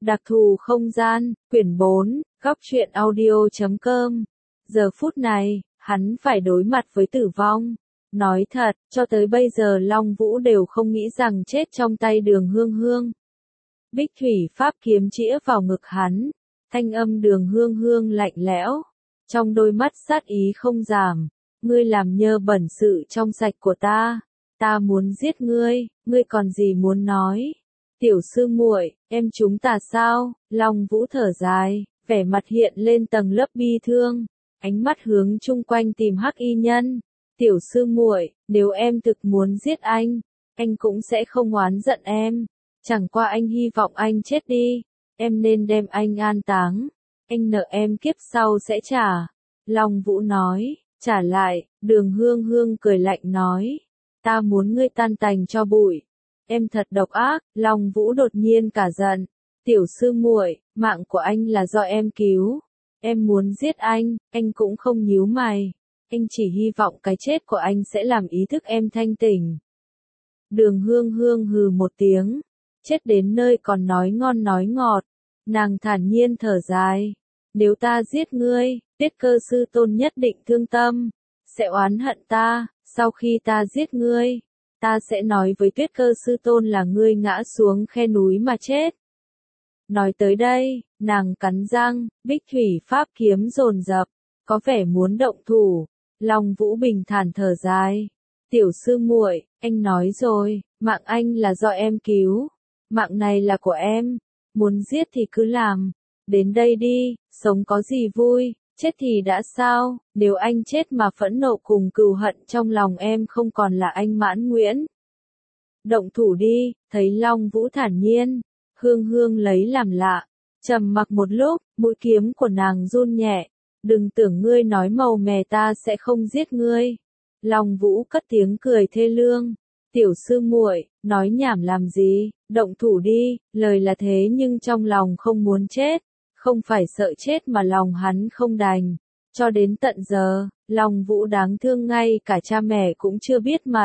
Đặc thù không gian, quyển 4, góc truyện audio.com. Giờ phút này, hắn phải đối mặt với tử vong. Nói thật, cho tới bây giờ Long Vũ đều không nghĩ rằng chết trong tay Đường Hương Hương. Bích thủy pháp kiếm chĩa vào ngực hắn, thanh âm Đường Hương Hương lạnh lẽo, trong đôi mắt sát ý không giảm. Ngươi làm nhơ bẩn sự trong sạch của ta muốn giết ngươi, ngươi còn gì muốn nói? Tiểu sư muội, em chúng ta sao? Long Vũ thở dài, vẻ mặt hiện lên tầng lớp bi thương, ánh mắt hướng chung quanh tìm Hắc Y Nhân. Tiểu sư muội, nếu em thực muốn giết anh cũng sẽ không oán giận em. Chẳng qua anh hy vọng anh chết đi, em nên đem anh an táng. Anh nợ em kiếp sau sẽ trả. Long Vũ nói, trả lại. Đường Hương Hương cười lạnh nói, ta muốn ngươi tan tành cho bụi. Em thật độc ác. Long Vũ đột nhiên cả giận. Tiểu sư muội, mạng của anh là do em cứu. Em muốn giết anh cũng không nhíu mày. Anh chỉ hy vọng cái chết của anh sẽ làm ý thức em thanh tỉnh. Đường Hương Hương hừ một tiếng. Chết đến nơi còn nói ngon nói ngọt. Nàng thản nhiên thở dài. Nếu ta giết ngươi, Tiết Cơ sư tôn nhất định thương tâm, sẽ oán hận ta. Sau khi ta giết ngươi, ta sẽ nói với Tuyết Cơ sư tôn là ngươi ngã xuống khe núi mà chết. Nói tới đây, nàng cắn răng, bích thủy pháp kiếm dồn dập, có vẻ muốn động thủ. Long Vũ bình thản thở dài. Tiểu sư muội, anh nói rồi, mạng anh là do em cứu. Mạng này là của em. Muốn giết thì cứ làm. Đến đây đi, sống có gì vui, chết thì đã sao, nếu anh chết mà phẫn nộ cùng cừu hận trong lòng em không còn là anh Mãn Nguyễn. Động thủ đi, thấy Long Vũ thản nhiên, Hương Hương lấy làm lạ, trầm mặc một lúc, mũi kiếm của nàng run nhẹ, đừng tưởng ngươi nói màu mè ta sẽ không giết ngươi. Long Vũ cất tiếng cười thê lương, tiểu sư muội, nói nhảm làm gì, động thủ đi, lời là thế nhưng trong lòng không muốn chết. Không phải sợ chết mà lòng hắn không đành. Cho đến tận giờ, Long Vũ đáng thương ngay cả cha mẹ cũng chưa biết mặt.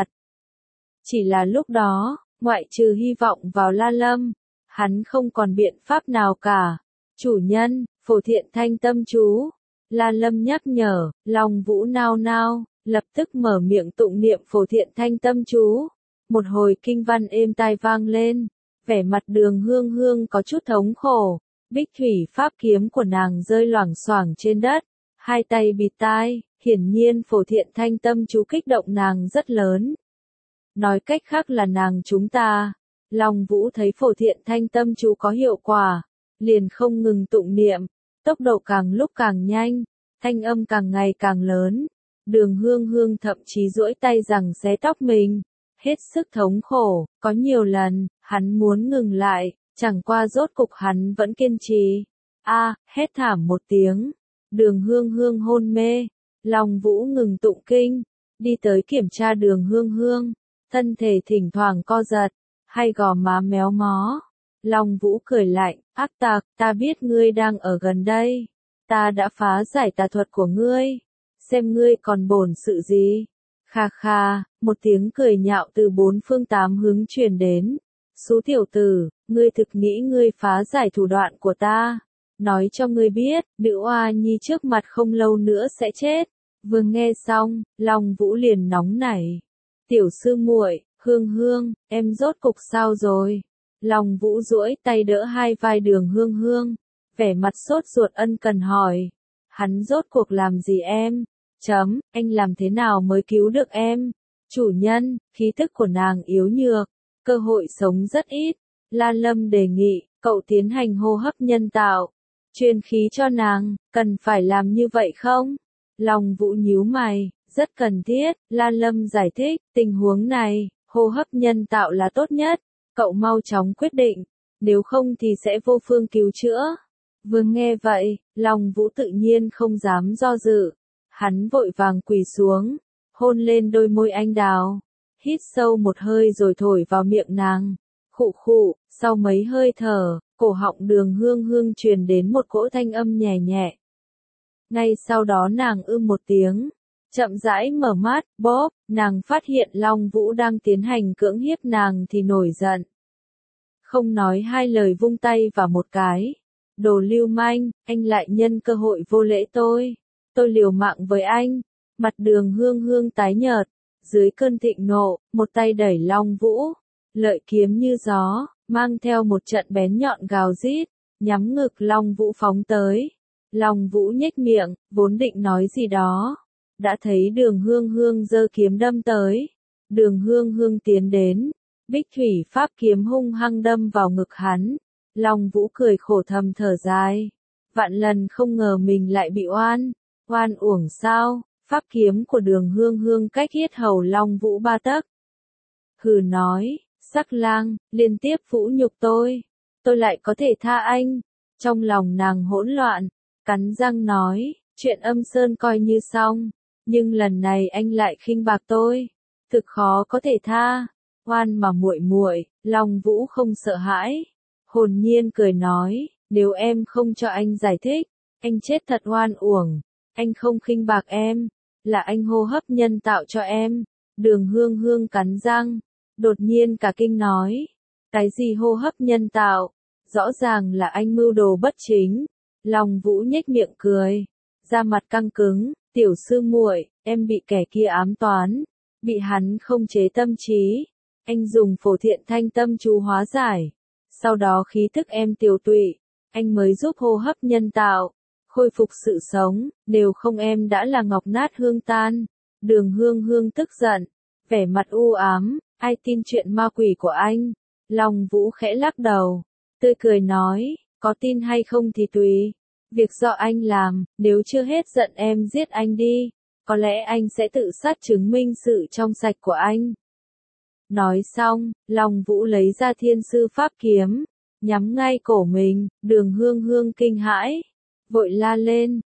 Chỉ là lúc đó, ngoại trừ hy vọng vào La Lâm, hắn không còn biện pháp nào cả. Chủ nhân, phổ thiện thanh tâm chú. La Lâm nhắc nhở, Long Vũ nao nao, lập tức mở miệng tụng niệm phổ thiện thanh tâm chú. Một hồi kinh văn êm tai vang lên, vẻ mặt Đường Hương Hương có chút thống khổ. Bích thủy pháp kiếm của nàng rơi loảng xoảng trên đất, hai tay bịt tai, hiển nhiên phổ thiện thanh tâm chú kích động nàng rất lớn. Nói cách khác là nàng chúng ta. Long Vũ thấy phổ thiện thanh tâm chú có hiệu quả, liền không ngừng tụng niệm, tốc độ càng lúc càng nhanh, thanh âm càng ngày càng lớn. Đường Hương Hương thậm chí duỗi tay rằng xé tóc mình, hết sức thống khổ, có nhiều lần, hắn muốn ngừng lại. Chẳng qua rốt cục hắn vẫn kiên trì. Hét thảm một tiếng. Đường Hương Hương hôn mê. Long Vũ ngừng tụng kinh. Đi tới kiểm tra Đường Hương Hương. Thân thể thỉnh thoảng co giật. Hay gò má méo mó. Long Vũ cười lạnh. Ác tặc, ta biết ngươi đang ở gần đây. Ta đã phá giải tà thuật của ngươi. Xem ngươi còn bổn sự gì. Kha kha, một tiếng cười nhạo từ bốn phương tám hướng truyền đến. Xú tiểu tử, ngươi thực nghĩ ngươi phá giải thủ đoạn của ta. Nói cho ngươi biết, nữ oa nhi trước mặt không lâu nữa sẽ chết. Vừa nghe xong, Long Vũ liền nóng nảy. Tiểu sư muội, Hương Hương, em rốt cục sao rồi? Long Vũ duỗi tay đỡ hai vai Đường Hương Hương, vẻ mặt sốt ruột ân cần hỏi. Hắn rốt cuộc làm gì em? Anh làm thế nào mới cứu được em? Chủ nhân, khí thức của nàng yếu nhược. Cơ hội sống rất ít. La Lâm đề nghị, cậu tiến hành hô hấp nhân tạo. Truyền khí cho nàng, cần phải làm như vậy không? Long Vũ nhíu mày, rất cần thiết. La Lâm giải thích, tình huống này, hô hấp nhân tạo là tốt nhất. Cậu mau chóng quyết định, nếu không thì sẽ vô phương cứu chữa. Vừa nghe vậy, Long Vũ tự nhiên không dám do dự. Hắn vội vàng quỳ xuống, hôn lên đôi môi anh đào. Hít sâu một hơi rồi thổi vào miệng nàng. Khụ khụ, sau mấy hơi thở, cổ họng Đường Hương Hương truyền đến một cỗ thanh âm nhẹ nhẹ. Ngay sau đó nàng một tiếng, chậm rãi mở mắt, bóp, nàng phát hiện Long Vũ đang tiến hành cưỡng hiếp nàng thì nổi giận. Không nói hai lời vung tay vào một cái. Đồ lưu manh, anh lại nhân cơ hội vô lễ tôi. Tôi liều mạng với anh. Mặt Đường Hương Hương tái nhợt. Dưới cơn thịnh nộ, một tay đẩy Long Vũ. Lợi kiếm như gió, mang theo một trận bén nhọn gào rít, nhắm ngực Long Vũ phóng tới. Long Vũ nhếch miệng, vốn định nói gì đó. Đã thấy Đường Hương Hương giơ kiếm đâm tới. Đường Hương Hương tiến đến. Bích thủy pháp kiếm hung hăng đâm vào ngực hắn. Long Vũ cười khổ thầm thở dài. Vạn lần không ngờ mình lại bị oan uổng sao. Pháp kiếm của Đường Hương Hương cách yết hầu Long Vũ 3 tấc. Hừ nói, sắc lang, liên tiếp vũ nhục tôi lại có thể tha anh. Trong lòng nàng hỗn loạn, cắn răng nói, chuyện Âm Sơn coi như xong, nhưng lần này anh lại khinh bạc tôi, thực khó có thể tha. Oan mà muội muội, Long Vũ không sợ hãi, hồn nhiên cười nói, nếu em không cho anh giải thích, anh chết thật oan uổng, anh không khinh bạc em, là anh hô hấp nhân tạo cho em. Đường Hương Hương cắn răng, đột nhiên cả kinh nói, cái gì hô hấp nhân tạo, rõ ràng là anh mưu đồ bất chính. Long Vũ nhếch miệng cười, da mặt căng cứng, tiểu sư muội, em bị kẻ kia ám toán, bị hắn không chế tâm trí, anh dùng Phổ Thiện Thanh Tâm chú hóa giải, sau đó khí thức em tiêu tụy, anh mới giúp hô hấp nhân tạo, khôi phục sự sống, nếu không em đã là ngọc nát hương tan. Đường Hương Hương tức giận, vẻ mặt u ám, ai tin chuyện ma quỷ của anh? Long Vũ khẽ lắc đầu, tươi cười nói, có tin hay không thì tùy, việc do anh làm, nếu chưa hết giận em giết anh đi, có lẽ anh sẽ tự sát chứng minh sự trong sạch của anh. Nói xong, Long Vũ lấy ra Thiên Sư Pháp Kiếm, nhắm ngay cổ mình. Đường Hương Hương kinh hãi, vội la lên,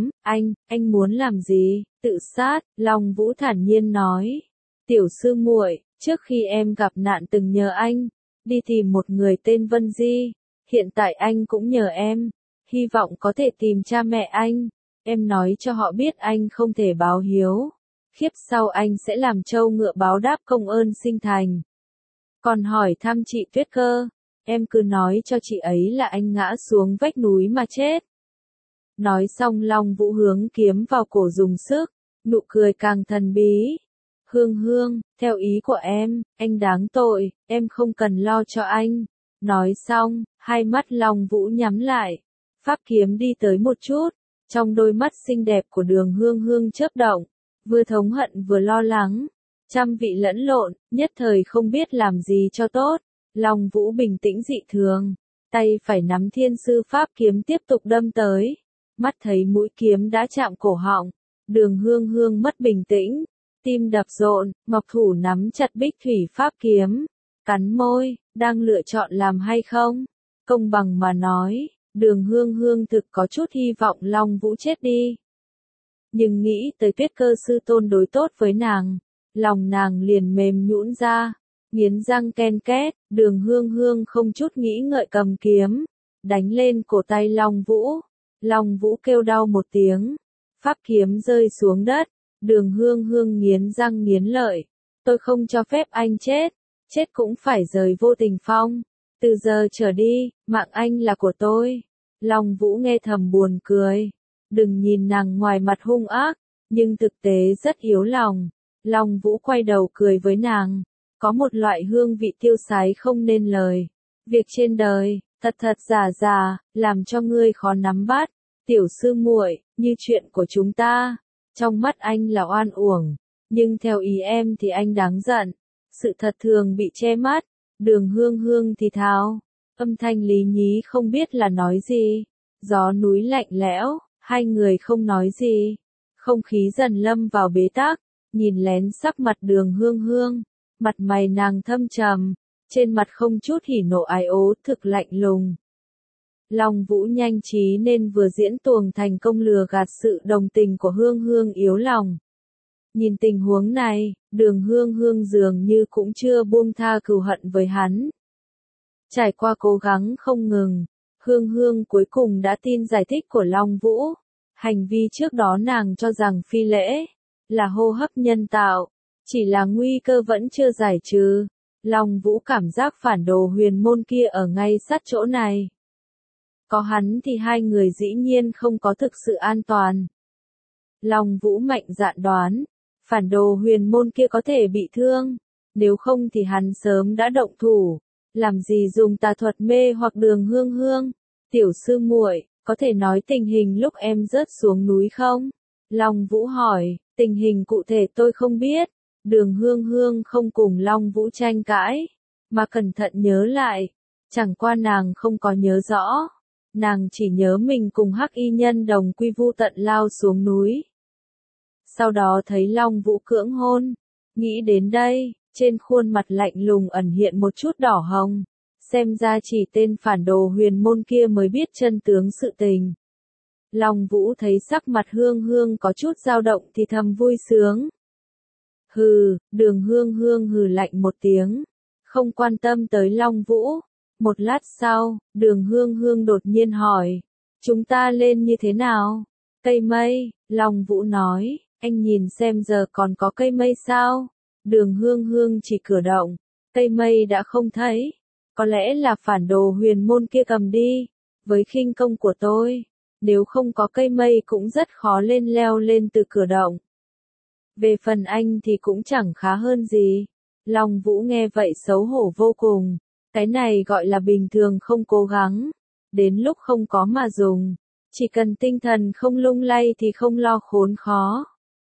anh muốn làm gì? Tự sát. Long Vũ thản nhiên nói, tiểu sư muội, trước khi em gặp nạn từng nhờ anh đi tìm một người tên Vân Di, hiện tại anh cũng nhờ em, hy vọng có thể tìm cha mẹ anh, em nói cho họ biết anh không thể báo hiếu, kiếp sau anh sẽ làm trâu ngựa báo đáp công ơn sinh thành. Còn hỏi thăm chị Tuyết Cơ, em cứ nói cho chị ấy là anh ngã xuống vách núi mà chết. Nói xong Long Vũ hướng kiếm vào cổ dùng sức, nụ cười càng thần bí. Hương Hương, theo ý của em, anh đáng tội, em không cần lo cho anh. Nói xong, hai mắt Long Vũ nhắm lại, pháp kiếm đi tới một chút, trong đôi mắt xinh đẹp của Đường Hương Hương chớp động, vừa thống hận vừa lo lắng, trăm vị lẫn lộn, nhất thời không biết làm gì cho tốt. Long Vũ bình tĩnh dị thường, tay phải nắm Thiên Sư Pháp Kiếm tiếp tục đâm tới, mắt thấy mũi kiếm đã chạm cổ họng, Đường Hương Hương mất bình tĩnh, tim đập rộn, ngọc thủ nắm chặt Bích thủy Pháp Kiếm, cắn môi, đang lựa chọn làm hay không. Công bằng mà nói, Đường Hương Hương thực có chút hy vọng Long Vũ chết đi. Nhưng nghĩ tới Tuyết Cơ sư tôn đối tốt với nàng, lòng nàng liền mềm nhũn ra, nghiến răng ken két. Đường Hương Hương không chút nghĩ ngợi cầm kiếm, đánh lên cổ tay Long Vũ. Long Vũ kêu đau một tiếng, pháp kiếm rơi xuống đất. Đường Hương Hương nghiến răng nghiến lợi, tôi không cho phép anh chết, chết cũng phải rời Vô Tình Phong. Từ giờ trở đi, mạng anh là của tôi. Long Vũ nghe thầm buồn cười, đừng nhìn nàng ngoài mặt hung ác, nhưng thực tế rất yếu lòng. Long Vũ quay đầu cười với nàng, có một loại hương vị tiêu sái không nên lời. Việc trên đời, thật thật giả giả, làm cho ngươi khó nắm bắt. Tiểu sư muội, như chuyện của chúng ta, trong mắt anh là oan uổng, nhưng theo ý em thì anh đáng giận. Sự thật thường bị che mắt. Đường Hương Hương thì thào, âm thanh lý nhí không biết là nói gì. Gió núi lạnh lẽo, hai người không nói gì. Không khí dần lâm vào bế tắc, nhìn lén sắc mặt Đường Hương Hương, mặt mày nàng thâm trầm, trên mặt không chút hỉ nộ ái ố, thực lạnh lùng. Long Vũ nhanh trí nên vừa diễn tuồng thành công lừa gạt sự đồng tình của Hương Hương yếu lòng. Nhìn tình huống này, Đường Hương Hương dường như cũng chưa buông tha cừu hận với hắn. Trải qua cố gắng không ngừng, Hương Hương cuối cùng đã tin giải thích của Long Vũ. Hành vi trước đó nàng cho rằng phi lễ, là hô hấp nhân tạo, chỉ là nguy cơ vẫn chưa giải trừ. Long Vũ cảm giác phản đồ huyền môn kia ở ngay sát chỗ này. Có hắn thì hai người dĩ nhiên không có thực sự an toàn. Long Vũ mạnh dạn đoán, phản đồ huyền môn kia có thể bị thương, nếu không thì hắn sớm đã động thủ, làm gì dùng tà thuật mê hoặc Đường Hương Hương. Tiểu sư muội, có thể nói tình hình lúc em rớt xuống núi không? Long Vũ hỏi, tình hình cụ thể tôi không biết. Đường Hương Hương không cùng Long Vũ tranh cãi, mà cẩn thận nhớ lại, chẳng qua nàng không có nhớ rõ. Nàng chỉ nhớ mình cùng Hắc Y Nhân đồng quy vu tận lao xuống núi. Sau đó thấy Long Vũ cưỡng hôn, nghĩ đến đây, trên khuôn mặt lạnh lùng ẩn hiện một chút đỏ hồng, xem ra chỉ tên phản đồ huyền môn kia mới biết chân tướng sự tình. Long Vũ thấy sắc mặt Hương Hương có chút dao động thì thầm vui sướng. Hừ, Đường Hương Hương hừ lạnh một tiếng, không quan tâm tới Long Vũ. Một lát sau, Đường Hương Hương đột nhiên hỏi, chúng ta lên như thế nào? Cây mây, Long Vũ nói, anh nhìn xem giờ còn có cây mây sao? Đường Hương Hương chỉ cử động, cây mây đã không thấy, có lẽ là phản đồ huyền môn kia cầm đi, với khinh công của tôi, nếu không có cây mây cũng rất khó leo lên từ cửa động. Về phần anh thì cũng chẳng khá hơn gì. Long Vũ nghe vậy xấu hổ vô cùng, cái này gọi là bình thường không cố gắng, đến lúc không có mà dùng, chỉ cần tinh thần không lung lay thì không lo khốn khó.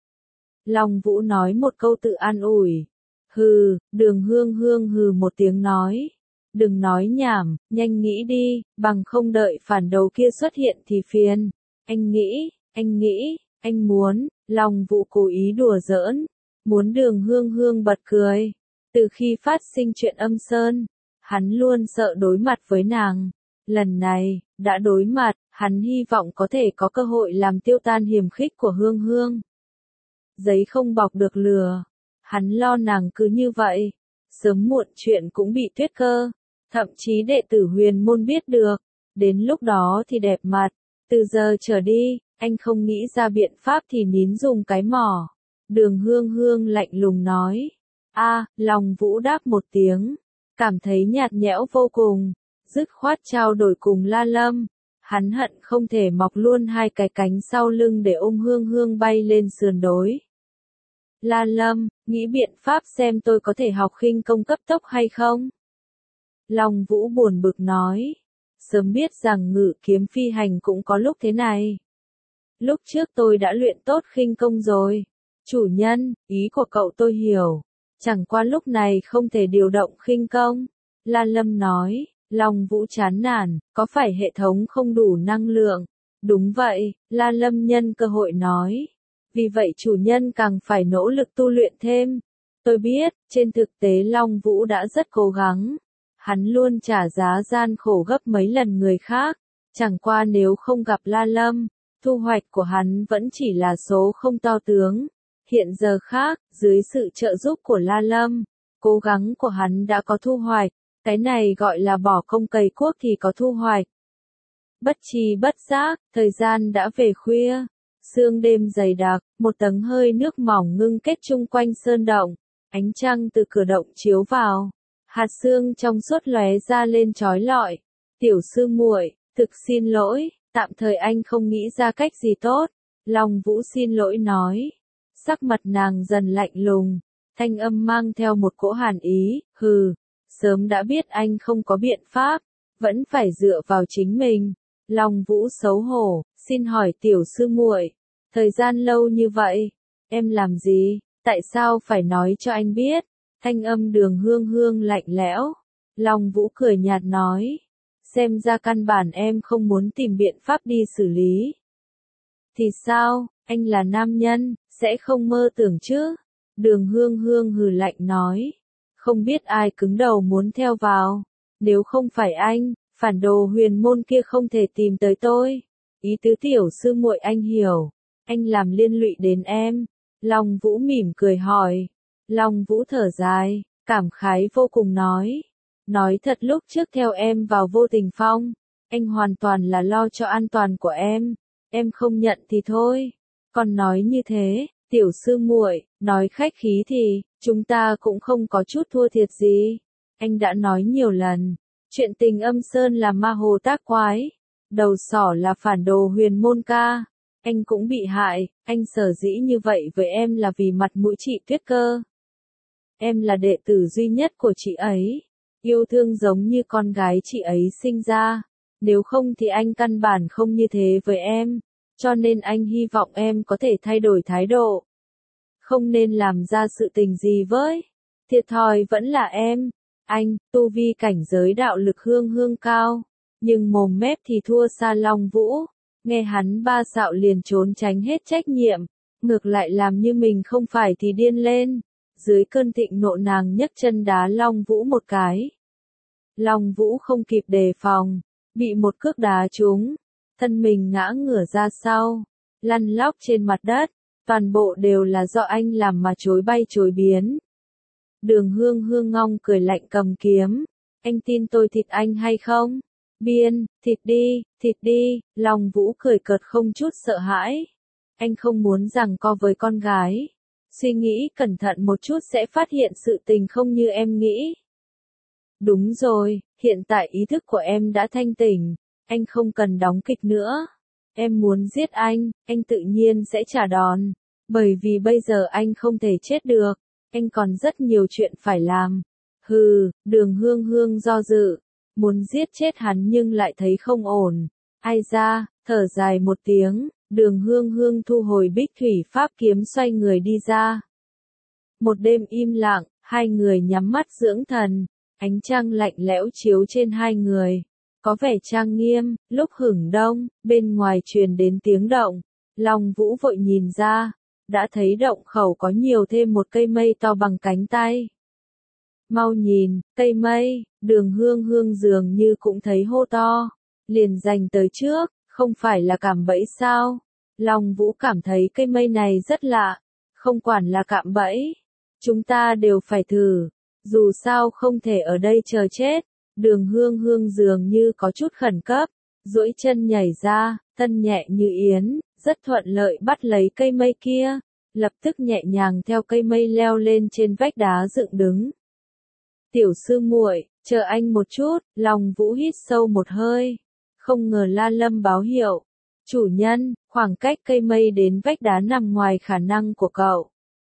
Long Vũ nói một câu tự an ủi. Hừ, Đường Hương Hương hừ một tiếng nói. Đừng nói nhảm, nhanh nghĩ đi, bằng không đợi phản đồ kia xuất hiện thì phiền. Anh nghĩ, anh muốn, Long Vũ cố ý đùa giỡn, muốn Đường Hương Hương bật cười. Từ khi phát sinh chuyện Âm Sơn, hắn luôn sợ đối mặt với nàng. Lần này, đã đối mặt, hắn hy vọng có thể có cơ hội làm tiêu tan hiềm khích của Hương Hương. Giấy không bọc được lửa, hắn lo nàng cứ như vậy, sớm muộn chuyện cũng bị tuyết cơ, thậm chí đệ tử huyền môn biết được, đến lúc đó thì đẹp mặt. Từ giờ trở đi, anh không nghĩ ra biện pháp thì nín dùng cái mỏ. Đường Hương Hương lạnh lùng nói. Long Vũ đáp một tiếng, cảm thấy nhạt nhẽo vô cùng, dứt khoát trao đổi cùng La Lâm. Hắn hận không thể mọc luôn hai cái cánh sau lưng để ôm Hương Hương bay lên sườn đối. La Lâm, nghĩ biện pháp xem tôi có thể học khinh công cấp tốc hay không? Long Vũ buồn bực nói. Sớm biết rằng ngự kiếm phi hành cũng có lúc thế này. Lúc trước tôi đã luyện tốt khinh công rồi. Chủ nhân, ý của cậu tôi hiểu. Chẳng qua lúc này không thể điều động khinh công. La Lâm nói. Long Vũ chán nản, có phải hệ thống không đủ năng lượng? Đúng vậy, La Lâm nhân cơ hội nói. Vì vậy chủ nhân càng phải nỗ lực tu luyện thêm. Tôi biết, trên thực tế Long Vũ đã rất cố gắng. Hắn luôn trả giá gian khổ gấp mấy lần người khác. Chẳng qua nếu không gặp La Lâm, thu hoạch của hắn vẫn chỉ là số không to tướng. Hiện giờ khác, dưới sự trợ giúp của La Lâm, cố gắng của hắn đã có thu hoạch. Cái này gọi là bỏ công cày cuốc thì có thu hoạch. Bất tri bất giác, thời gian đã về khuya. Sương đêm dày đặc, một tầng hơi nước mỏng ngưng kết chung quanh sơn động. Ánh trăng từ cửa động chiếu vào. Hạt sương trong suốt lóe ra lên chói lọi. Tiểu sư muội, thực xin lỗi, tạm thời anh không nghĩ ra cách gì tốt. Long Vũ xin lỗi nói. Sắc mặt nàng dần lạnh lùng. Thanh âm mang theo một cỗ hàn ý. Hừ, sớm đã biết anh không có biện pháp. Vẫn phải dựa vào chính mình. Long Vũ xấu hổ, xin hỏi tiểu sư muội, thời gian lâu như vậy, em làm gì, tại sao phải nói cho anh biết? Thanh âm Đường Hương Hương lạnh lẽo. Long Vũ cười nhạt nói, xem ra căn bản em không muốn tìm biện pháp đi xử lý. Thì sao, anh là nam nhân, sẽ không mơ tưởng chứ? Đường Hương Hương hừ lạnh nói, không biết ai cứng đầu muốn theo vào, nếu không phải anh, phản đồ huyền môn kia không thể tìm tới tôi. Ý tứ tiểu sư muội anh hiểu, anh làm liên lụy đến em. Long Vũ mỉm cười hỏi. Long Vũ thở dài, cảm khái vô cùng nói. Nói thật lúc trước theo em vào Vô Tình Phong, anh hoàn toàn là lo cho an toàn của em không nhận thì thôi. Còn nói như thế, tiểu sư muội, nói khách khí thì, chúng ta cũng không có chút thua thiệt gì. Anh đã nói nhiều lần, chuyện tình âm sơn là ma hồ tác quái, đầu sỏ là phản đồ huyền môn ca. Anh cũng bị hại, anh sở dĩ như vậy với em là vì mặt mũi chị Tuyết cơ. Em là đệ tử duy nhất của chị ấy, yêu thương giống như con gái chị ấy sinh ra, nếu không thì anh căn bản không như thế với em, cho nên anh hy vọng em có thể thay đổi thái độ. Không nên làm ra sự tình gì với, thiệt thòi vẫn là em. Anh, tu vi cảnh giới đạo lực hương hương cao, nhưng mồm mép thì thua xa Long Vũ. Nghe hắn ba xạo liền trốn tránh hết trách nhiệm, ngược lại làm như mình không phải thì điên lên. Dưới cơn thịnh nộ nàng nhấc chân đá Long Vũ một cái. Long Vũ không kịp đề phòng, bị một cước đá trúng, thân mình ngã ngửa ra sau, lăn lóc trên mặt đất, toàn bộ đều là do anh làm mà chối bay chối biến. Đường Hương Hương ngong cười lạnh cầm kiếm, anh tin tôi thịt anh hay không? Biên, thịt đi, Long Vũ cười cợt không chút sợ hãi. Anh không muốn giằng co với con gái. Suy nghĩ cẩn thận một chút sẽ phát hiện sự tình không như em nghĩ. Đúng rồi, hiện tại ý thức của em đã thanh tỉnh, anh không cần đóng kịch nữa. Em muốn giết anh tự nhiên sẽ trả đòn. Bởi vì bây giờ anh không thể chết được, anh còn rất nhiều chuyện phải làm. Hừ, Đường Hương Hương do dự, muốn giết chết hắn nhưng lại thấy không ổn. Ai ra, thở dài một tiếng, Đường Hương Hương thu hồi Bích Thủy Pháp kiếm xoay người đi ra. Một đêm im lặng, hai người nhắm mắt dưỡng thần, ánh trăng lạnh lẽo chiếu trên hai người, có vẻ trang nghiêm. Lúc hửng đông, bên ngoài truyền đến tiếng động, Long Vũ vội nhìn ra, đã thấy động khẩu có nhiều thêm một cây mây to bằng cánh tay. Mau nhìn, cây mây, Đường Hương Hương dường như cũng thấy hô to, liền giành tới trước, không phải là cạm bẫy sao? Long Vũ cảm thấy cây mây này rất lạ, không quản là cạm bẫy, chúng ta đều phải thử, dù sao không thể ở đây chờ chết. Đường Hương Hương dường như có chút khẩn cấp, duỗi chân nhảy ra, thân nhẹ như yến, rất thuận lợi bắt lấy cây mây kia, lập tức nhẹ nhàng theo cây mây leo lên trên vách đá dựng đứng. Tiểu sư muội, chờ anh một chút, Long Vũ hít sâu một hơi, không ngờ La Lâm báo hiệu. Chủ nhân, khoảng cách cây mây đến vách đá nằm ngoài khả năng của cậu.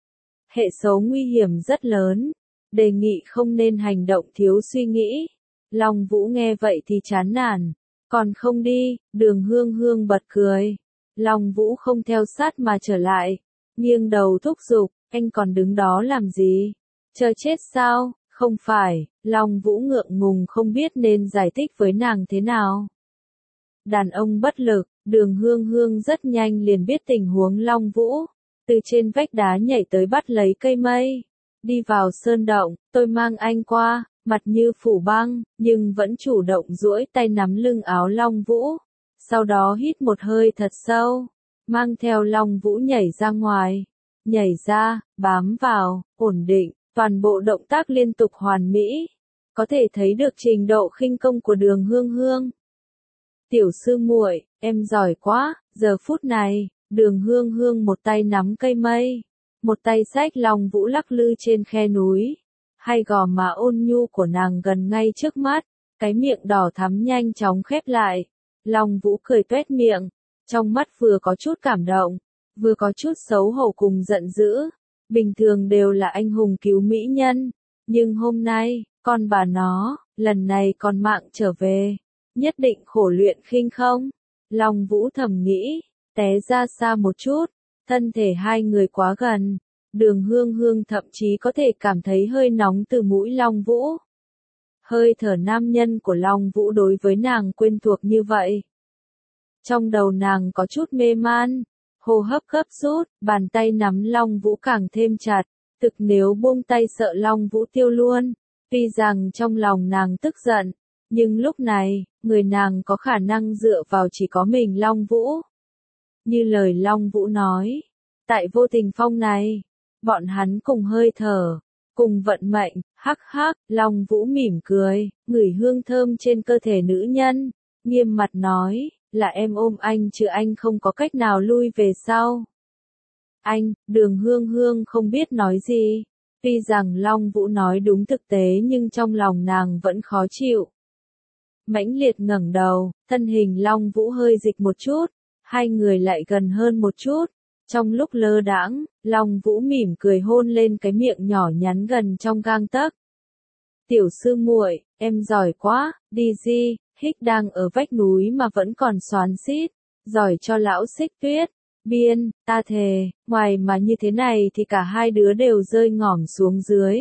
Hệ số nguy hiểm rất lớn, đề nghị không nên hành động thiếu suy nghĩ. Long Vũ nghe vậy thì chán nản, còn không đi, Đường Hương Hương bật cười. Long Vũ không theo sát mà trở lại, nghiêng đầu thúc giục, anh còn đứng đó làm gì? Chờ chết sao? Không phải, Long Vũ ngượng ngùng không biết nên giải thích với nàng thế nào. Đàn ông bất lực, Đường Hương Hương rất nhanh liền biết tình huống Long Vũ, từ trên vách đá nhảy tới bắt lấy cây mây. Đi vào sơn động, tôi mang anh qua, mặt như phủ băng, nhưng vẫn chủ động duỗi tay nắm lưng áo Long Vũ. Sau đó hít một hơi thật sâu, mang theo Long Vũ nhảy ra ngoài. Nhảy ra, bám vào, ổn định, toàn bộ động tác liên tục hoàn mỹ. Có thể thấy được trình độ khinh công của Đường Hương Hương. Tiểu sư muội, em giỏi quá. Giờ phút này, Đường Hương Hương một tay nắm cây mây, một tay xách Long Vũ lắc lư trên khe núi. Hai gò má ôn nhu của nàng gần ngay trước mắt, cái miệng đỏ thắm nhanh chóng khép lại. Long Vũ cười tuét miệng, trong mắt vừa có chút cảm động, vừa có chút xấu hổ cùng giận dữ. Bình thường đều là anh hùng cứu mỹ nhân, nhưng hôm nay, con bà nó, lần này còn mạng trở về, nhất định khổ luyện khinh không? Long Vũ thầm nghĩ, té ra xa một chút, thân thể hai người quá gần, Đường Hương Hương thậm chí có thể cảm thấy hơi nóng từ mũi Long Vũ. Hơi thở nam nhân của Long Vũ đối với nàng quen thuộc như vậy. Trong đầu nàng có chút mê man, hô hấp gấp rút, bàn tay nắm Long Vũ càng thêm chặt, thực nếu buông tay sợ Long Vũ tiêu luôn. Tuy rằng trong lòng nàng tức giận, nhưng lúc này, người nàng có khả năng dựa vào chỉ có mình Long Vũ. Như lời Long Vũ nói, tại vô tình phong này, bọn hắn cùng hơi thở, cùng vận mệnh, hắc hắc. Long Vũ mỉm cười, ngửi hương thơm trên cơ thể nữ nhân, nghiêm mặt nói, là em ôm anh chứ anh không có cách nào lui về sau. Anh, Đường Hương Hương không biết nói gì, Tuy rằng Long Vũ nói đúng thực tế nhưng trong lòng nàng vẫn khó chịu. Mãnh liệt ngẩng đầu, thân hình Long Vũ hơi dịch một chút, hai người lại gần hơn một chút. Trong lúc lơ đãng, Long Vũ mỉm cười hôn lên cái miệng nhỏ nhắn gần trong gang tấc. Tiểu sư muội, em giỏi quá, đi di, Hích đang ở vách núi mà vẫn còn xoắn xít, giỏi cho lão Xích Tuyết. Biên, ta thề, ngoài mà như thế này thì cả hai đứa đều rơi ngỏm xuống dưới.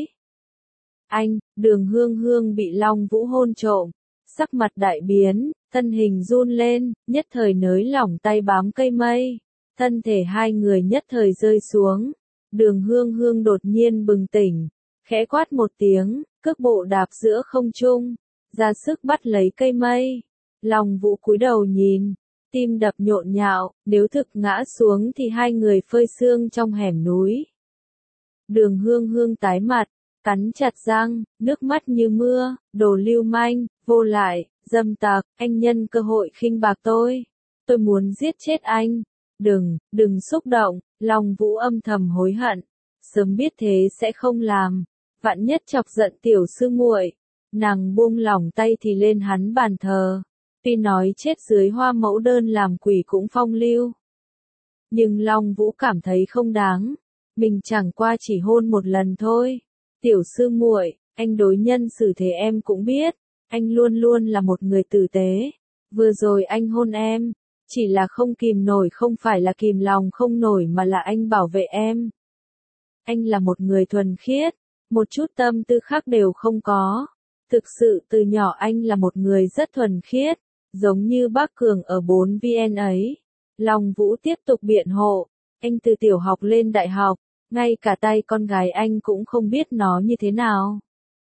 Anh, Đường Hương Hương bị Long Vũ hôn trộm, sắc mặt đại biến, thân hình run lên, nhất thời nới lỏng tay bám cây mây. Thân thể hai người nhất thời rơi xuống. Đường Hương Hương đột nhiên bừng tỉnh, khẽ quát một tiếng, cước bộ đạp giữa không trung, ra sức bắt lấy cây mây. Long Vũ cúi đầu nhìn, tim đập nhộn nhạo, nếu thực ngã xuống thì hai người phơi xương trong hẻm núi. Đường Hương Hương tái mặt, cắn chặt răng, nước mắt như mưa, đồ lưu manh, vô lại, dâm tặc, anh nhân cơ hội khinh bạc tôi muốn giết chết anh. Đừng xúc động, Long Vũ âm thầm hối hận, sớm biết thế sẽ không làm, vạn nhất chọc giận tiểu sư muội. Nàng buông lỏng tay thì lên hắn bàn thờ, tuy nói chết dưới hoa mẫu đơn làm quỷ cũng phong lưu. Nhưng Long Vũ cảm thấy không đáng, mình chẳng qua chỉ hôn một lần thôi. Tiểu sư muội, anh đối nhân xử thế em cũng biết, anh luôn luôn là một người tử tế. Vừa rồi anh hôn em, chỉ là không kìm nổi, không phải là kìm lòng không nổi mà là anh bảo vệ em. Anh là một người thuần khiết, một chút tâm tư khác đều không có. Thực sự từ nhỏ anh là một người rất thuần khiết, giống như bác Cường ở 4VN ấy. Long Vũ tiếp tục biện hộ, anh từ tiểu học lên đại học, ngay cả tay con gái anh cũng không biết nó như thế nào.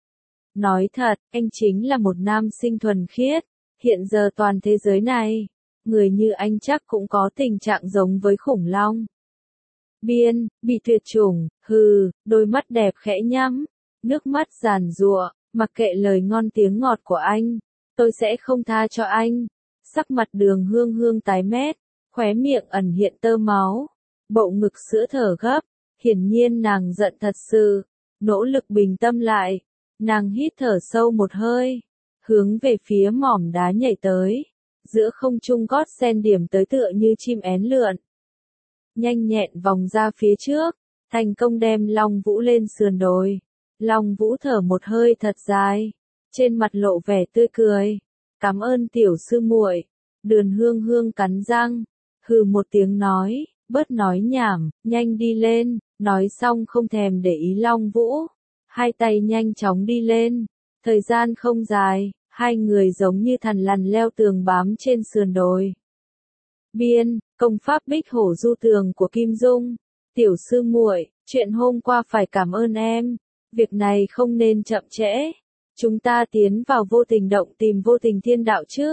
Nói thật, anh chính là một nam sinh thuần khiết, hiện giờ toàn thế giới này, người như anh chắc cũng có tình trạng giống với khủng long. Biên, bị tuyệt chủng, đôi mắt đẹp khẽ nhắm, nước mắt giàn giụa, mặc kệ lời ngon tiếng ngọt của anh, tôi sẽ không tha cho anh. Sắc mặt Đường Hương Hương tái mét, khóe miệng ẩn hiện tơ máu, bộ ngực sữa thở gấp, hiển nhiên nàng giận thật sự, nỗ lực bình tâm lại, nàng hít thở sâu một hơi, hướng về phía mỏm đá nhảy tới, giữa không trung gót sen điểm tới tựa như chim én lượn. Nhanh nhẹn vòng ra phía trước, thành công đem Long Vũ lên sườn đồi. Long Vũ thở một hơi thật dài, trên mặt lộ vẻ tươi cười. Cảm ơn tiểu sư muội. Đường Hương Hương cắn răng, hừ một tiếng nói, bớt nói nhảm, nhanh đi lên. Nói xong không thèm để ý Long Vũ, hai tay nhanh chóng đi lên. Thời gian không dài, hai người giống như thằn lằn leo tường bám trên sườn đồi. Biên, công pháp Bích Hổ Du Tường của Kim Dung. Tiểu sư muội, chuyện hôm qua phải cảm ơn em, việc này không nên chậm trễ. Chúng ta tiến vào vô tình động tìm vô tình thiên đạo chứ.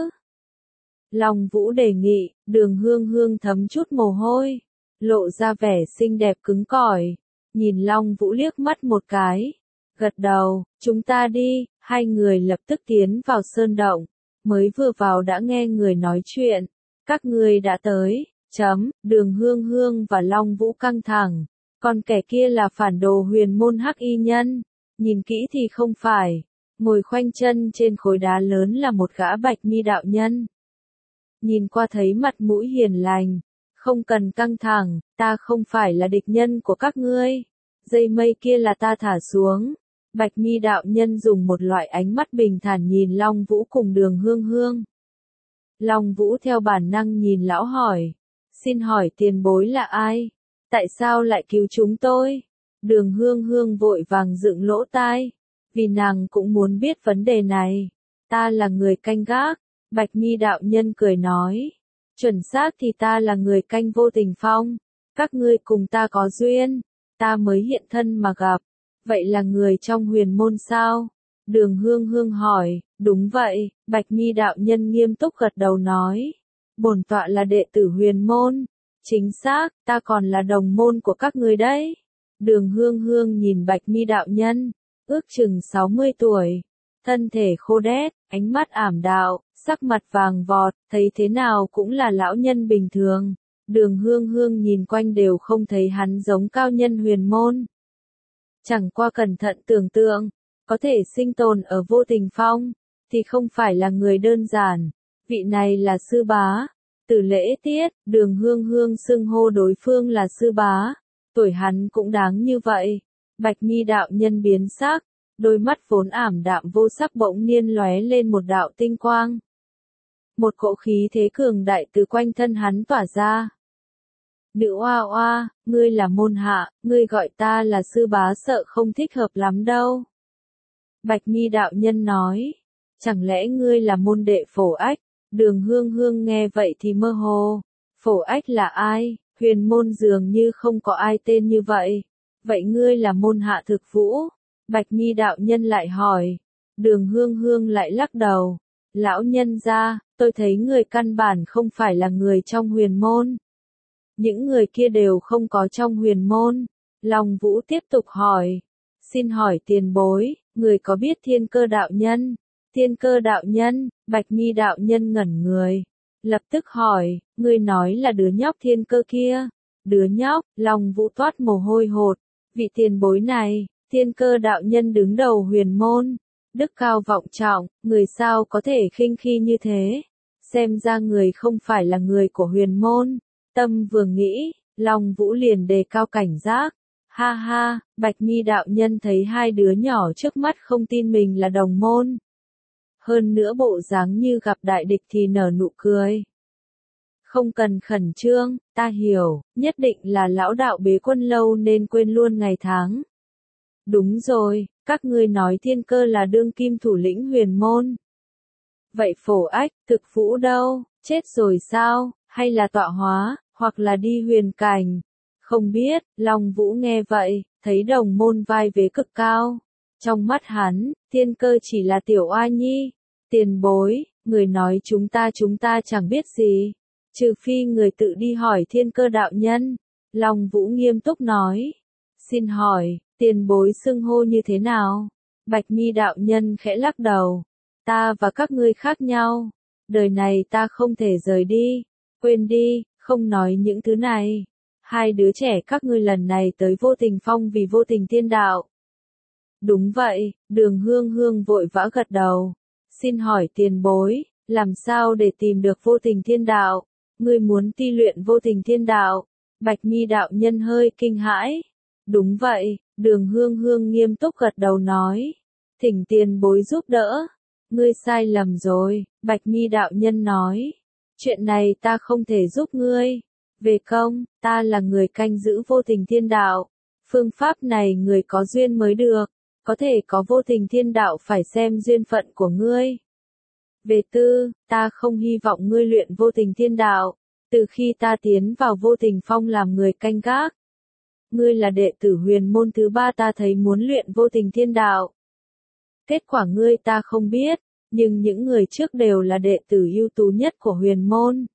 Long Vũ đề nghị, Đường Hương Hương thấm chút mồ hôi, lộ ra vẻ xinh đẹp cứng cỏi, nhìn Long Vũ liếc mắt một cái, gật đầu, chúng ta đi. Hai người lập tức tiến vào sơn động, mới vừa vào đã nghe người nói chuyện, các ngươi đã tới. Đường Hương Hương và Long Vũ căng thẳng, còn kẻ kia là phản đồ huyền môn hắc y nhân, nhìn kỹ thì không phải, ngồi khoanh chân trên khối đá lớn là một gã bạch mi đạo nhân. Nhìn qua thấy mặt mũi hiền lành, không cần căng thẳng, ta không phải là địch nhân của các ngươi, dây mây kia là ta thả xuống. Bạch mi đạo nhân dùng một loại ánh mắt bình thản nhìn Long Vũ cùng Đường Hương Hương. Long Vũ theo bản năng nhìn lão hỏi, xin hỏi tiền bối là ai? Tại sao lại cứu chúng tôi? Đường Hương Hương vội vàng dựng lỗ tai, vì nàng cũng muốn biết vấn đề này. Ta là người canh gác, Bạch mi đạo nhân cười nói. Chuẩn xác thì ta là người canh vô tình phong, các ngươi cùng ta có duyên, ta mới hiện thân mà gặp. Vậy là người trong huyền môn sao? Đường Hương Hương hỏi. Đúng vậy, Bạch mi đạo nhân nghiêm túc gật đầu nói. Bổn tọa là đệ tử huyền môn. Chính xác, ta còn là đồng môn của các ngươi đấy. Đường Hương Hương nhìn Bạch mi đạo nhân, ước chừng 60 tuổi. Thân thể khô đét, ánh mắt ảm đạm, sắc mặt vàng vọt, thấy thế nào cũng là lão nhân bình thường. Đường Hương Hương nhìn quanh đều không thấy hắn giống cao nhân huyền môn. Chẳng qua cẩn thận tưởng tượng, có thể sinh tồn ở vô tình phong, thì không phải là người đơn giản. Vị này là sư bá. Từ lễ tiết, Đường Hương Hương xưng hô đối phương là sư bá. Tuổi hắn cũng đáng như vậy. Bạch Mi đạo nhân biến sắc, đôi mắt vốn ảm đạm vô sắc bỗng nhiên lóe lên một đạo tinh quang. Một cỗ khí thế cường đại từ quanh thân hắn tỏa ra. Nữ oa oa, ngươi là môn hạ, ngươi gọi ta là sư bá sợ không thích hợp lắm đâu. Bạch Mi đạo nhân nói, chẳng lẽ ngươi là môn đệ Phổ Ách? Đường Hương Hương nghe vậy thì mơ hồ. Phổ Ách là ai? Huyền môn dường như không có ai tên như vậy. Vậy ngươi là môn hạ Thực Vũ? Bạch Mi đạo nhân lại hỏi. Đường Hương Hương lại lắc đầu. Lão nhân gia, tôi thấy người căn bản không phải là người trong huyền môn. Những người kia đều không có trong huyền môn. Long Vũ tiếp tục hỏi. Xin hỏi tiền bối, người có biết Thiên Cơ đạo nhân? Thiên Cơ đạo nhân, Bạch Mi đạo nhân ngẩn người. Lập tức hỏi, ngươi nói là đứa nhóc Thiên Cơ kia. Đứa nhóc, Long Vũ toát mồ hôi hột. Vị tiền bối này, Thiên Cơ đạo nhân đứng đầu huyền môn. Đức cao vọng trọng, người sao có thể khinh khi như thế? Xem ra người không phải là người của huyền môn. Tâm vừa nghĩ, Long Vũ liền đề cao cảnh giác. Ha ha, Bạch Mi đạo nhân thấy hai đứa nhỏ trước mắt không tin mình là đồng môn. Hơn nữa bộ dáng như gặp đại địch thì nở nụ cười. Không cần khẩn trương, ta hiểu, nhất định là lão đạo bế quân lâu nên quên luôn ngày tháng. Đúng rồi, các ngươi nói Thiên Cơ là đương kim thủ lĩnh huyền môn. Vậy Phổ Ách, Thực Vũ đâu, chết rồi sao, hay là tọa hóa, hoặc là đi huyền cảnh? Không biết, Long Vũ nghe vậy, thấy đồng môn vai vế cực cao. Trong mắt hắn, Thiên Cơ chỉ là tiểu oa nhi. Tiền bối, người nói chúng ta chẳng biết gì. Trừ phi người tự đi hỏi Thiên Cơ đạo nhân. Long Vũ nghiêm túc nói. Xin hỏi, tiền bối xưng hô như thế nào? Bạch Mi đạo nhân khẽ lắc đầu. Ta và các ngươi khác nhau. Đời này ta không thể rời đi. Quên đi, không nói những thứ này. Hai đứa trẻ các ngươi lần này tới Vô Tình Phong vì Vô Tình Thiên Đạo. Đúng vậy, Đường Hương Hương vội vã gật đầu. Xin hỏi tiền bối, làm sao để tìm được Vô Tình Thiên Đạo? Ngươi muốn ti luyện Vô Tình Thiên Đạo? Bạch Mi đạo nhân hơi kinh hãi. Đúng vậy, Đường Hương Hương nghiêm túc gật đầu nói. Thỉnh tiền bối giúp đỡ. Ngươi sai lầm rồi, Bạch Mi đạo nhân nói. Chuyện này ta không thể giúp ngươi. Về công, ta là người canh giữ Vô Tình Thiên Đạo. Phương pháp này người có duyên mới được. Có thể có Vô Tình Thiên Đạo phải xem duyên phận của ngươi. Về tư, ta không hy vọng ngươi luyện Vô Tình Thiên Đạo. Từ khi ta tiến vào Vô Tình Phong làm người canh gác. Ngươi là đệ tử huyền môn thứ ba ta thấy muốn luyện Vô Tình Thiên Đạo. Kết quả ngươi ta không biết, nhưng những người trước đều là đệ tử ưu tú nhất của huyền môn.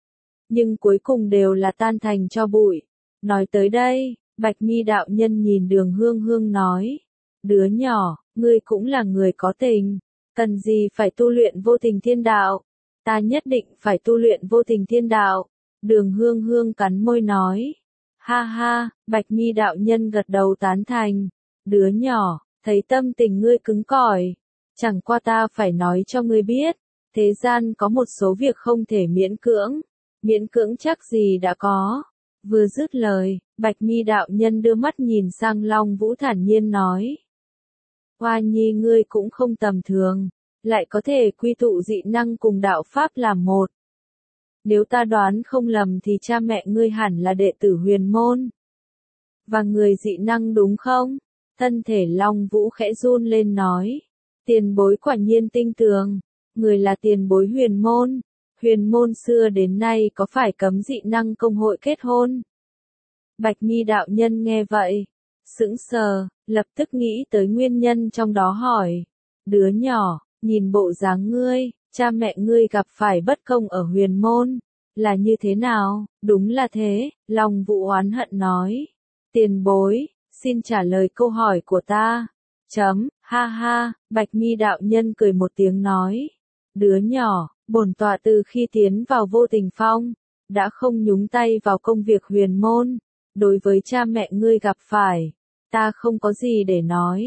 Nhưng cuối cùng đều là tan thành tro bụi. Nói tới đây, Bạch Mi đạo nhân nhìn Đường Hương Hương nói. Đứa nhỏ, ngươi cũng là người có tình. Cần gì phải tu luyện Vô Tình Thiên Đạo? Ta nhất định phải tu luyện Vô Tình Thiên Đạo. Đường Hương Hương cắn môi nói. Ha ha, Bạch Mi đạo nhân gật đầu tán thành. Đứa nhỏ, thấy tâm tình ngươi cứng cỏi. Chẳng qua ta phải nói cho ngươi biết. Thế gian có một số việc không thể miễn cưỡng. Miễn cưỡng chắc gì đã có. Vừa dứt lời, Bạch Mi đạo nhân đưa mắt nhìn sang Long Vũ thản nhiên nói. Hoa nhi ngươi cũng không tầm thường, lại có thể quy tụ dị năng cùng đạo pháp làm một. Nếu ta đoán không lầm thì cha mẹ ngươi hẳn là đệ tử huyền môn. Và người dị năng đúng không? Thân thể Long Vũ khẽ run lên nói. Tiền bối quả nhiên tinh tường. Người là tiền bối huyền môn. Huyền môn xưa đến nay có phải cấm dị năng công hội kết hôn? Bạch Mi đạo nhân nghe vậy. Sững sờ, lập tức nghĩ tới nguyên nhân trong đó hỏi. Đứa nhỏ, nhìn bộ dáng ngươi, cha mẹ ngươi gặp phải bất công ở huyền môn. Là như thế nào? Đúng là thế, Long Vũ oán hận nói. Tiền bối, xin trả lời câu hỏi của ta. Ha ha, Bạch Mi đạo nhân cười một tiếng nói. Đứa nhỏ, bổn tọa từ khi tiến vào Vô Tình Phong, đã không nhúng tay vào công việc huyền môn. Đối với cha mẹ ngươi gặp phải, ta không có gì để nói.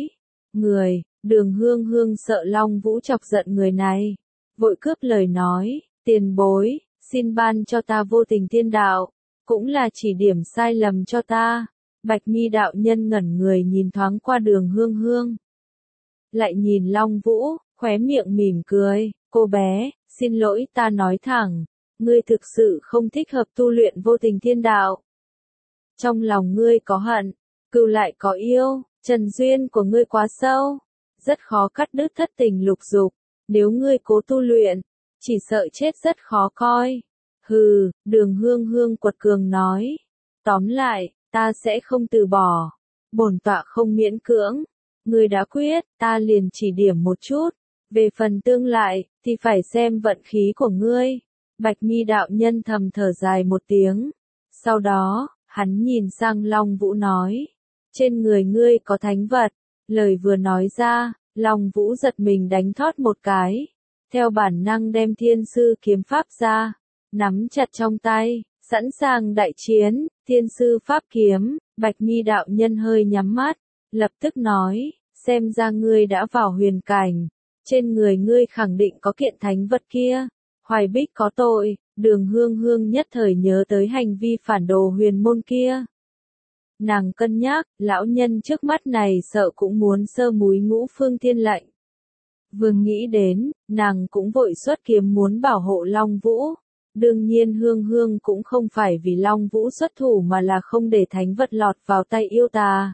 Đường Hương Hương sợ Long Vũ chọc giận người này, vội cướp lời nói, tiền bối, xin ban cho ta vô tình thiên đạo, cũng là chỉ điểm sai lầm cho ta. Bạch Mi đạo nhân ngẩn người nhìn thoáng qua Đường Hương Hương, lại nhìn Long Vũ, khóe miệng mỉm cười, cô bé, xin lỗi, ta nói thẳng, ngươi thực sự không thích hợp tu luyện vô tình thiên đạo. Trong lòng ngươi có hận, cừu lại có yêu, trần duyên của ngươi quá sâu, rất khó cắt đứt thất tình lục dục, nếu ngươi cố tu luyện, chỉ sợ chết rất khó coi. Hừ, Đường Hương Hương quật cường nói, tóm lại, ta sẽ không từ bỏ, bổn tọa không miễn cưỡng, ngươi đã quyết, ta liền chỉ điểm một chút, về phần tương lại, thì phải xem vận khí của ngươi. Bạch Mi đạo nhân thầm thở dài một tiếng, sau đó, hắn nhìn sang Long Vũ nói, trên người ngươi có thánh vật. Lời vừa nói ra, Long Vũ giật mình đánh thót một cái, theo bản năng đem Thiên Sư kiếm pháp ra, nắm chặt trong tay, sẵn sàng đại chiến. Thiên Sư pháp kiếm. Bạch Mi đạo nhân hơi nhắm mắt, lập tức nói, xem ra ngươi đã vào huyền cảnh, trên người ngươi khẳng định có kiện thánh vật kia. Hoài Bích có tội. Đường Hương Hương nhất thời nhớ tới hành vi phản đồ huyền môn kia. Nàng cân nhắc, lão nhân trước mắt này sợ cũng muốn sơ múi Ngũ Phương Thiên lệnh. Vừa nghĩ đến, nàng cũng vội xuất kiếm muốn bảo hộ Long Vũ. Đương nhiên Hương Hương cũng không phải vì Long Vũ xuất thủ mà là không để thánh vật lọt vào tay yêu tà.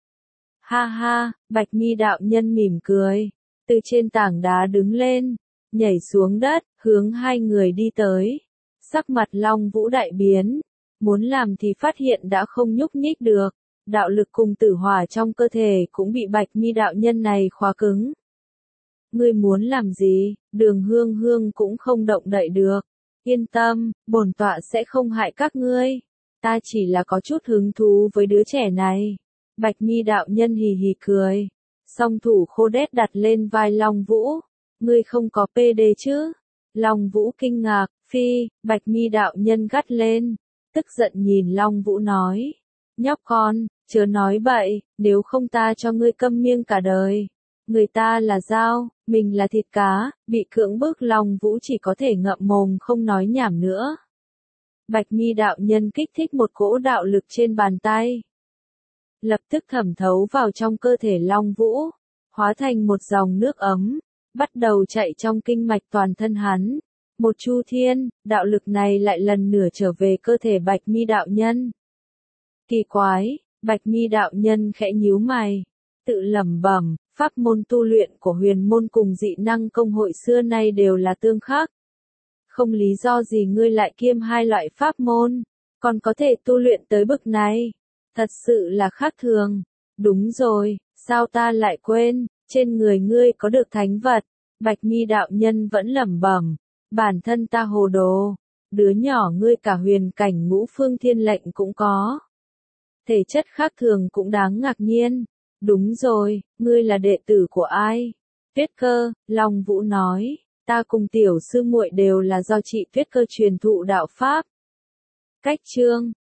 Ha ha, Bạch Mi đạo nhân mỉm cười, từ trên tảng đá đứng lên, nhảy xuống đất, hướng hai người đi tới. Sắc mặt Long Vũ đại biến, muốn làm thì phát hiện đã không nhúc nhích được, đạo lực cùng tử hỏa trong cơ thể cũng bị Bạch Mi đạo nhân này khóa cứng. Ngươi muốn làm gì? Đường Hương Hương cũng không động đậy được. Yên tâm, bổn tọa sẽ không hại các ngươi. Ta chỉ là có chút hứng thú với đứa trẻ này. Bạch Mi đạo nhân hì hì cười. Song thủ khô đét đặt lên vai Long Vũ. Ngươi không có PD chứ? Long Vũ kinh ngạc, phi, Bạch Mi đạo nhân gắt lên. Tức giận nhìn Long Vũ nói. Nhóc con, chớ nói bậy, nếu không ta cho ngươi câm miệng cả đời. Người ta là dao, mình là thịt cá, bị cưỡng bức Long Vũ chỉ có thể ngậm mồm không nói nhảm nữa. Bạch Mi đạo nhân kích thích một cỗ đạo lực trên bàn tay, lập tức thẩm thấu vào trong cơ thể Long Vũ, hóa thành một dòng nước ấm, bắt đầu chạy trong kinh mạch toàn thân hắn. Một chu thiên, đạo lực này lại lần nữa trở về cơ thể Bạch Mi đạo nhân. Kỳ quái, Bạch Mi đạo nhân khẽ nhíu mày, tự lẩm bẩm, pháp môn tu luyện của huyền môn cùng dị năng công hội xưa nay đều là tương khắc. Không lý do gì ngươi lại kiêm hai loại pháp môn, còn có thể tu luyện tới bậc này. Thật sự là khác thường. Đúng rồi, sao ta lại quên, trên người ngươi có được thánh vật. Bạch Mi đạo nhân vẫn lẩm bẩm, bản thân ta hồ đồ, đứa nhỏ ngươi cả huyền cảnh Ngũ Phương Thiên lệnh cũng có. Thể chất khác thường cũng đáng ngạc nhiên. Đúng rồi, ngươi là đệ tử của ai? Tuyết Cơ. Long Vũ nói, ta cùng tiểu sư muội đều là do chị Tuyết Cơ truyền thụ đạo pháp. Cách chương